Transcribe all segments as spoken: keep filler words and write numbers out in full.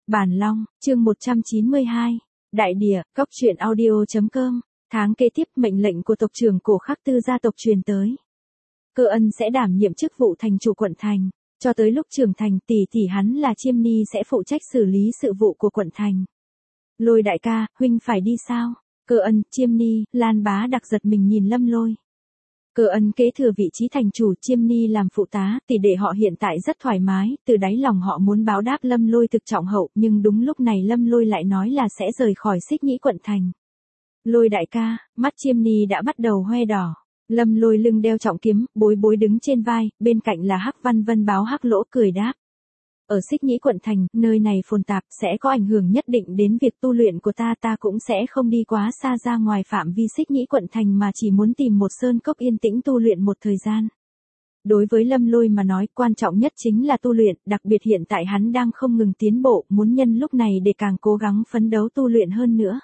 Bản Long, chương một trăm chín mươi hai. Đại địa, Cốc truyện audio.com. Tháng kế tiếp mệnh lệnh của tộc trưởng Cổ Khắc Tư gia tộc truyền tới. Cơ Ân sẽ đảm nhiệm chức vụ thành chủ quận thành. Cho tới lúc trưởng thành tỷ tỷ hắn là Chiêm Ni sẽ phụ trách xử lý sự vụ của quận thành. Lôi đại ca, huynh phải đi sao? Cơ Ân, Chiêm Ni, Lan Bá Đặc giật mình nhìn Lâm Lôi. Cơ Ân kế thừa vị trí thành chủ, Chiêm Ni làm phụ tá, tỷ đệ họ hiện tại rất thoải mái, từ đáy lòng họ muốn báo đáp Lâm Lôi thực trọng hậu, nhưng đúng lúc này Lâm Lôi lại nói là sẽ rời khỏi Xích Nhĩ quận thành. Lôi đại ca, mắt Chiêm Ni đã bắt đầu hoe đỏ. Lâm Lôi lưng đeo trọng kiếm, bối bối đứng trên vai, bên cạnh là Hắc Văn Vân báo Hắc Lỗ cười đáp. Ở Xích Nhĩ quận thành, nơi này phồn tạp, sẽ có ảnh hưởng nhất định đến việc tu luyện của ta, ta cũng sẽ không đi quá xa ra ngoài phạm vi Xích Nhĩ quận thành mà chỉ muốn tìm một sơn cốc yên tĩnh tu luyện một thời gian. Đối với Lâm Lôi mà nói, quan trọng nhất chính là tu luyện, đặc biệt hiện tại hắn đang không ngừng tiến bộ, muốn nhân lúc này để càng cố gắng phấn đấu tu luyện hơn nữa.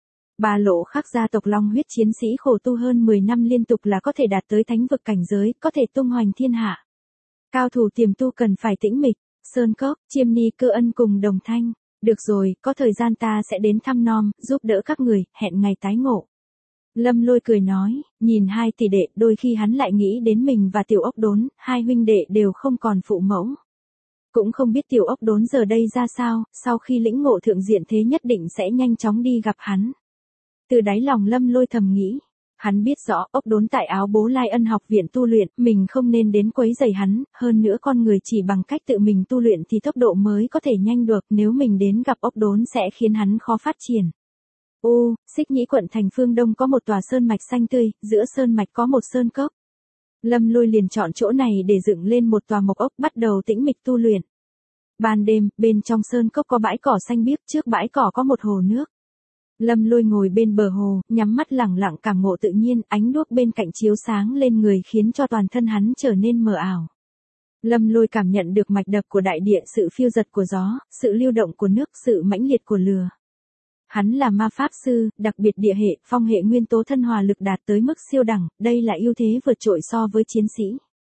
Ba Lỗ Khắc gia tộc Long huyết chiến sĩ khổ tu hơn mười năm liên tục là có thể đạt tới thánh vực cảnh giới, có thể tung hoành thiên hạ. Cao thủ tiềm tu cần phải tĩnh mịch. Sơn Cốc, Chiêm Ni, Cơ Ân cùng đồng thanh. Được rồi, có thời gian ta sẽ đến thăm nom, giúp đỡ các người, hẹn ngày tái ngộ. Lâm Lôi cười nói, nhìn hai tỷ đệ, đôi khi hắn lại nghĩ đến mình và Tiểu Ốc Đốn, hai huynh đệ đều không còn phụ mẫu. Cũng không biết Tiểu Ốc Đốn giờ đây ra sao, sau khi lĩnh ngộ thượng diện thế nhất định sẽ nhanh chóng đi gặp hắn. Từ đáy lòng Lâm Lôi thầm nghĩ. Hắn biết rõ Ốc Đốn tại Áo Bố Lai Ân học viện tu luyện, mình không nên đến quấy rầy hắn, hơn nữa con người chỉ bằng cách tự mình tu luyện thì tốc độ mới có thể nhanh được, nếu mình đến gặp Ốc Đốn sẽ khiến hắn khó phát triển. Ô, Xích Nhĩ quận thành phương đông có một tòa sơn mạch xanh tươi, giữa sơn mạch có một sơn cốc. Lâm Lôi liền chọn chỗ này để dựng lên một tòa mộc ốc, bắt đầu tĩnh mịch tu luyện. Ban đêm, bên trong sơn cốc có bãi cỏ xanh biếc, trước bãi cỏ có một hồ nước. Lâm Lôi ngồi bên bờ hồ, nhắm mắt lẳng lặng cảm ngộ tự nhiên, ánh đuốc bên cạnh chiếu sáng lên người khiến cho toàn thân hắn trở nên mờ ảo. Lâm Lôi cảm nhận được mạch đập của đại địa, sự phiêu dật của gió, sự lưu động của nước, sự mãnh liệt của lửa. Hắn là ma pháp sư, đặc biệt địa hệ, phong hệ nguyên tố thân hòa lực đạt tới mức siêu đẳng, đây là ưu thế vượt trội so với chiến sĩ.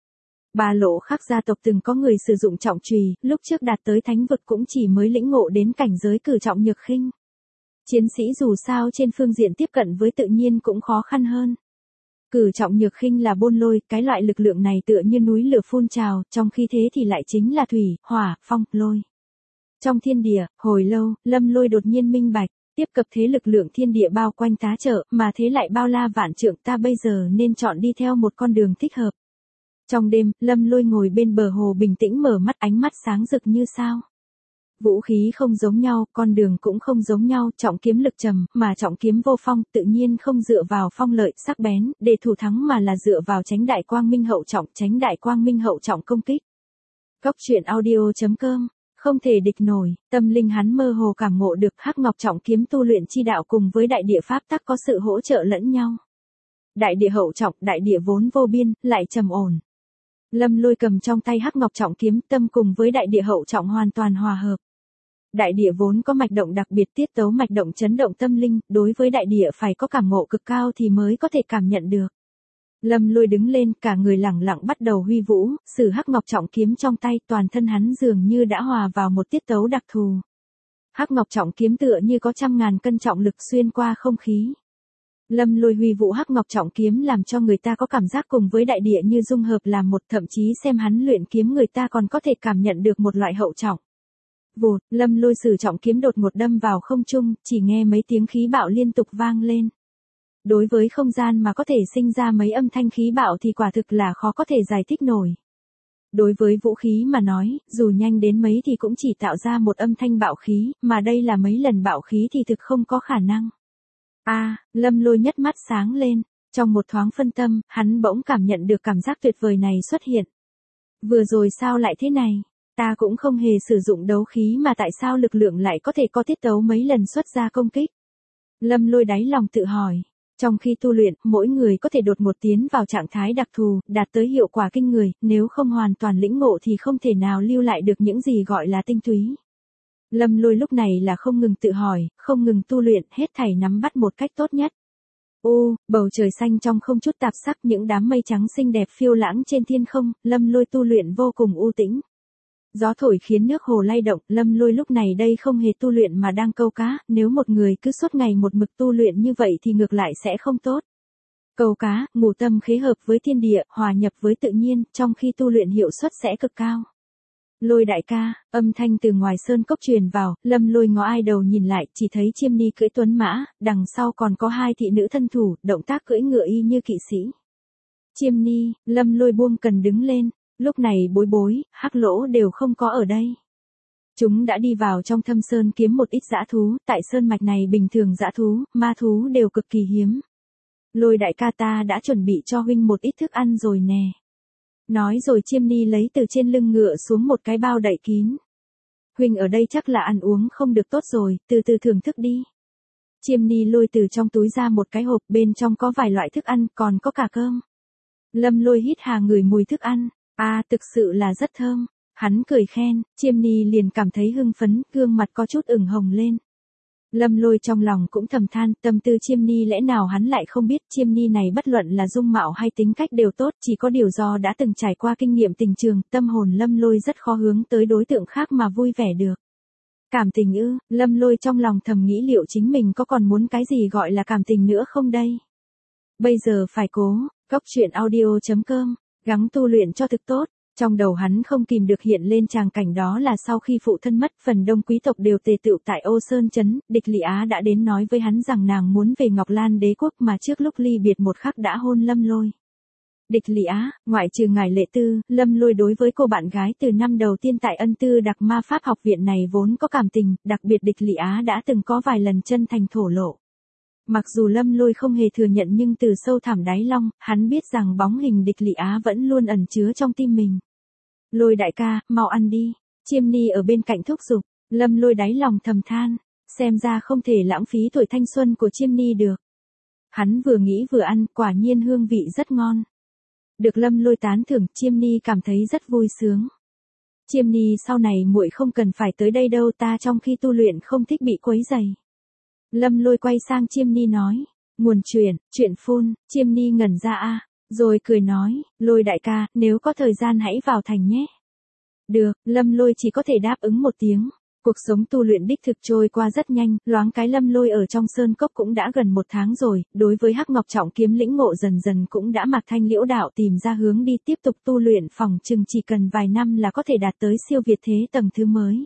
Ba Lỗ Khắc gia tộc từng có người sử dụng trọng chùy, lúc trước đạt tới thánh vực cũng chỉ mới lĩnh ngộ đến cảnh giới cử trọng nhược khinh. Chiến sĩ dù sao trên phương diện tiếp cận với tự nhiên cũng khó khăn hơn. Cử trọng nhược khinh là bôn lôi, cái loại lực lượng này tựa như núi lửa phun trào, trong khi thế thì lại chính là thủy, hỏa, phong, lôi. Trong thiên địa, hồi lâu, Lâm Lôi đột nhiên minh bạch, tiếp cận thế lực lượng thiên địa bao quanh tá trợ, mà thế lại bao la vạn trượng, ta bây giờ nên chọn đi theo một con đường thích hợp. Trong đêm, Lâm Lôi ngồi bên bờ hồ bình tĩnh mở mắt, ánh mắt sáng rực như sao. Vũ khí không giống nhau, con đường cũng không giống nhau, trọng kiếm lực trầm, mà trọng kiếm vô phong, tự nhiên không dựa vào phong lợi, sắc bén, để thủ thắng mà là dựa vào tránh đại quang minh hậu trọng, tránh đại quang minh hậu trọng công kích. Cốc truyện audio.com, không thể địch nổi, tâm linh hắn mơ hồ cảm ngộ được Hắc Ngọc trọng kiếm tu luyện chi đạo cùng với đại địa pháp tắc có sự hỗ trợ lẫn nhau. Đại địa hậu trọng, đại địa vốn vô biên, lại trầm ổn. Lâm Lôi cầm trong tay Hắc Ngọc trọng kiếm, tâm cùng với đại địa hậu trọng hoàn toàn hòa hợp. Đại địa vốn có mạch động đặc biệt, tiết tấu mạch động chấn động tâm linh, đối với đại địa phải có cảm ngộ cực cao thì mới có thể cảm nhận được. Lâm Lôi đứng lên, cả người lẳng lặng bắt đầu huy vũ, sử Hắc Ngọc trọng kiếm trong tay, toàn thân hắn dường như đã hòa vào một tiết tấu đặc thù. Hắc Ngọc trọng kiếm tựa như có trăm ngàn cân trọng lực xuyên qua không khí. Lâm Lôi huy vũ Hắc Ngọc trọng kiếm làm cho người ta có cảm giác cùng với đại địa như dung hợp làm một, thậm chí xem hắn luyện kiếm người ta còn có thể cảm nhận được một loại hậu trọng. Vụt, Lâm Lôi sử trọng kiếm đột ngột đâm vào không trung, chỉ nghe mấy tiếng khí bạo liên tục vang lên. Đối với không gian mà có thể sinh ra mấy âm thanh khí bạo thì quả thực là khó có thể giải thích nổi. Đối với vũ khí mà nói, dù nhanh đến mấy thì cũng chỉ tạo ra một âm thanh bạo khí, mà đây là mấy lần bạo khí thì thực không có khả năng. A, à, Lâm Lôi nhất mắt sáng lên, trong một thoáng phân tâm, hắn bỗng cảm nhận được cảm giác tuyệt vời này xuất hiện. Vừa rồi sao lại thế này? Ta cũng không hề sử dụng đấu khí mà tại sao lực lượng lại có thể có tiết tấu mấy lần xuất ra công kích? Lâm Lôi đáy lòng tự hỏi. Trong khi tu luyện, mỗi người có thể đột ngột tiến vào trạng thái đặc thù, đạt tới hiệu quả kinh người, nếu không hoàn toàn lĩnh ngộ thì không thể nào lưu lại được những gì gọi là tinh túy. Lâm Lôi lúc này là không ngừng tự hỏi, không ngừng tu luyện, hết thảy nắm bắt một cách tốt nhất. Ô, bầu trời xanh trong không chút tạp sắc, những đám mây trắng xinh đẹp phiêu lãng trên thiên không, Lâm Lôi tu luyện vô cùng u tĩnh. Gió thổi khiến nước hồ lay động, Lâm Lôi lúc này đây không hề tu luyện mà đang câu cá, nếu một người cứ suốt ngày một mực tu luyện như vậy thì ngược lại sẽ không tốt. Câu cá, ngủ tâm khế hợp với thiên địa, hòa nhập với tự nhiên, trong khi tu luyện hiệu suất sẽ cực cao. Lôi đại ca, âm thanh từ ngoài sơn cốc truyền vào, Lâm Lôi ngó ai đầu nhìn lại, chỉ thấy Chiêm Ni cưỡi tuấn mã, đằng sau còn có hai thị nữ thân thủ, động tác cưỡi ngựa y như kỵ sĩ. Chiêm Ni, Lâm Lôi buông cần đứng lên, lúc này Bối Bối, Hắc Lỗ đều không có ở đây. Chúng đã đi vào trong thâm sơn kiếm một ít dã thú, tại sơn mạch này bình thường dã thú, ma thú đều cực kỳ hiếm. Lôi đại ca ta đã chuẩn bị cho huynh một ít thức ăn rồi nè. Nói rồi Chiêm Ni lấy từ trên lưng ngựa xuống một cái bao đậy kín. Huynh ở đây chắc là ăn uống không được tốt rồi, từ từ thưởng thức đi. Chiêm Ni lôi từ trong túi ra một cái hộp, bên trong có vài loại thức ăn, còn có cả cơm. Lâm Lôi hít hà ngửi mùi thức ăn, à thực sự là rất thơm. Hắn cười khen, Chiêm Ni liền cảm thấy hưng phấn, gương mặt có chút ửng hồng lên. Lâm Lôi trong lòng cũng thầm than, tâm tư Chiêm Ni lẽ nào hắn lại không biết, Chiêm Ni này bất luận là dung mạo hay tính cách đều tốt, chỉ có điều do đã từng trải qua kinh nghiệm tình trường, tâm hồn Lâm Lôi rất khó hướng tới đối tượng khác mà vui vẻ được. Cảm tình ư, Lâm Lôi trong lòng thầm nghĩ liệu chính mình có còn muốn cái gì gọi là cảm tình nữa không đây? Bây giờ phải cố, Cốc Truyện Audio chấm com, gắng tu luyện cho thực tốt. Trong đầu hắn không kìm được hiện lên tràng cảnh đó là sau khi phụ thân mất, phần đông quý tộc đều tề tựu tại Ô Sơn Trấn, Địch Lị Á đã đến nói với hắn rằng nàng muốn về Ngọc Lan đế quốc mà trước lúc ly biệt một khắc đã hôn Lâm Lôi. Địch Lị Á, ngoại trừ ngài Lệ Tư, Lâm Lôi đối với cô bạn gái từ năm đầu tiên tại Ân Tư Đặc Ma Pháp học viện này vốn có cảm tình, đặc biệt Địch Lị Á đã từng có vài lần chân thành thổ lộ. Mặc dù Lâm Lôi không hề thừa nhận nhưng từ sâu thẳm đáy lòng, hắn biết rằng bóng hình Địch Lị Á vẫn luôn ẩn chứa trong tim mình. Lôi đại ca, mau ăn đi. Chiêm Ni ở bên cạnh thúc giục, Lâm Lôi đáy lòng thầm than, xem ra không thể lãng phí tuổi thanh xuân của Chiêm Ni được. Hắn vừa nghĩ vừa ăn, quả nhiên hương vị rất ngon. Được Lâm Lôi tán thưởng, Chiêm Ni cảm thấy rất vui sướng. Chiêm Ni sau này muội không cần phải tới đây đâu, ta trong khi tu luyện không thích bị quấy rầy. Lâm Lôi quay sang Chiêm Ni nói, nguồn chuyện, chuyện phun, Chiêm Ni ngẩn ra a, rồi cười nói, Lôi đại ca, nếu có thời gian hãy vào thành nhé. Được, Lâm Lôi chỉ có thể đáp ứng một tiếng. Cuộc sống tu luyện đích thực trôi qua rất nhanh, loáng cái Lâm Lôi ở trong sơn cốc cũng đã gần một tháng rồi, đối với Hắc Ngọc Trọng Kiếm lĩnh ngộ dần dần cũng đã mặc thanh liễu đạo tìm ra hướng đi tiếp tục tu luyện, phòng chừng chỉ cần vài năm là có thể đạt tới siêu việt thế tầng thứ mới.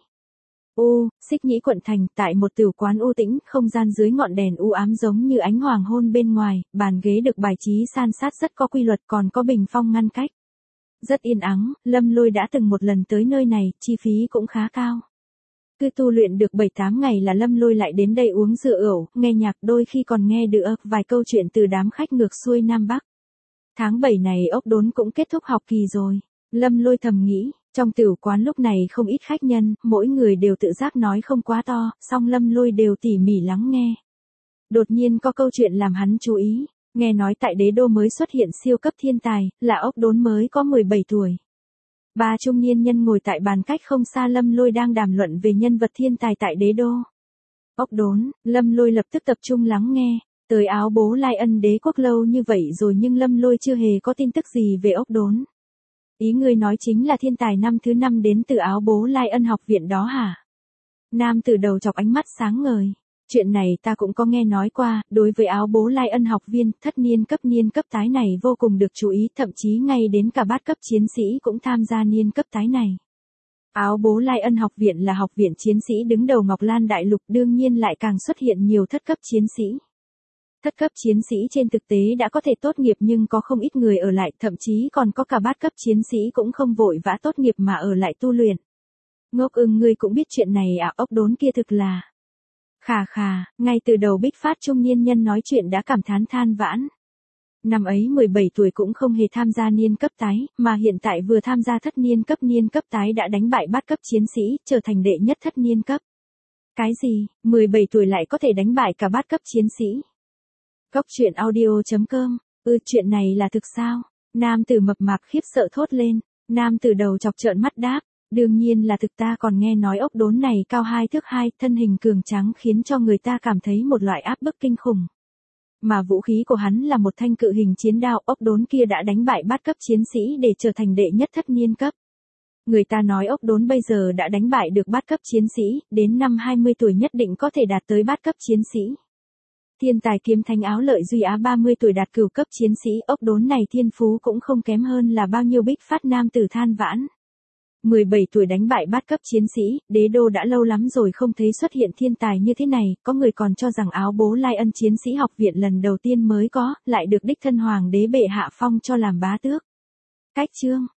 U, Xích Nhĩ quận thành, tại một tiểu quán u tĩnh, không gian dưới ngọn đèn u ám giống như ánh hoàng hôn bên ngoài, bàn ghế được bài trí san sát rất có quy luật, còn có bình phong ngăn cách. Rất yên ắng, Lâm Lôi đã từng một lần tới nơi này, chi phí cũng khá cao. Cứ tu luyện được bảy tám ngày là Lâm Lôi lại đến đây uống rượu ẩu, nghe nhạc, đôi khi còn nghe được vài câu chuyện từ đám khách ngược xuôi Nam Bắc. Tháng bảy này ốc đốn cũng kết thúc học kỳ rồi. Lâm Lôi thầm nghĩ, trong tiểu quán lúc này không ít khách nhân, mỗi người đều tự giác nói không quá to, song Lâm Lôi đều tỉ mỉ lắng nghe. Đột nhiên có câu chuyện làm hắn chú ý, nghe nói tại đế đô mới xuất hiện siêu cấp thiên tài, là ốc đốn mới có mười bảy tuổi. Ba trung niên nhân ngồi tại bàn cách không xa Lâm Lôi đang đàm luận về nhân vật thiên tài tại đế đô. Ốc đốn, Lâm Lôi lập tức tập trung lắng nghe, tới áo bố Lai Ân đế quốc lâu như vậy rồi nhưng Lâm Lôi chưa hề có tin tức gì về ốc đốn. Ý ngươi nói chính là thiên tài năm thứ năm đến từ áo bố Lai Ân học viện đó hả? Nam từ đầu chọc ánh mắt sáng ngời. Chuyện này ta cũng có nghe nói qua, đối với áo bố Lai Ân học viên, thất niên cấp niên cấp tái này vô cùng được chú ý, thậm chí ngay đến cả bát cấp chiến sĩ cũng tham gia niên cấp tái này. Áo bố Lai Ân học viện là học viện chiến sĩ đứng đầu Ngọc Lan đại lục, đương nhiên lại càng xuất hiện nhiều thất cấp chiến sĩ. Thất cấp chiến sĩ trên thực tế đã có thể tốt nghiệp nhưng có không ít người ở lại, thậm chí còn có cả bát cấp chiến sĩ cũng không vội vã tốt nghiệp mà ở lại tu luyện. Ngốc ưng ngươi cũng biết chuyện này à, ốc đốn kia thực là... Khà khà, ngay từ đầu Bích Phát trung niên nhân nói chuyện đã cảm thán than vãn. Năm ấy mười bảy tuổi cũng không hề tham gia niên cấp tái, mà hiện tại vừa tham gia thất niên cấp niên cấp tái đã đánh bại bát cấp chiến sĩ, trở thành đệ nhất thất niên cấp. Cái gì, mười bảy tuổi lại có thể đánh bại cả bát cấp chiến sĩ? Cốc Truyện Audio chấm com, ừ chuyện này là thực sao? Nam tử mập mạp khiếp sợ thốt lên, nam tử đầu chọc trợn mắt đáp. Đương nhiên là thực, ta còn nghe nói ốc đốn này cao hai thước hai, thân hình cường tráng khiến cho người ta cảm thấy một loại áp bức kinh khủng. Mà vũ khí của hắn là một thanh cự hình chiến đao, ốc đốn kia đã đánh bại bát cấp chiến sĩ để trở thành đệ nhất thất niên cấp. Người ta nói ốc đốn bây giờ đã đánh bại được bát cấp chiến sĩ, đến năm hai mươi tuổi nhất định có thể đạt tới bát cấp chiến sĩ. Thiên tài kiếm thánh áo lợi Duy Á ba mươi tuổi đạt cửu cấp chiến sĩ, ốc đốn này thiên phú cũng không kém hơn là bao nhiêu bích phát nam tử than vãn. mười bảy tuổi đánh bại bát cấp chiến sĩ, đế đô đã lâu lắm rồi không thấy xuất hiện thiên tài như thế này, có người còn cho rằng áo bố Lai Ân chiến sĩ học viện lần đầu tiên mới có, lại được đích thân hoàng đế bệ hạ phong cho làm bá tước. Cách chương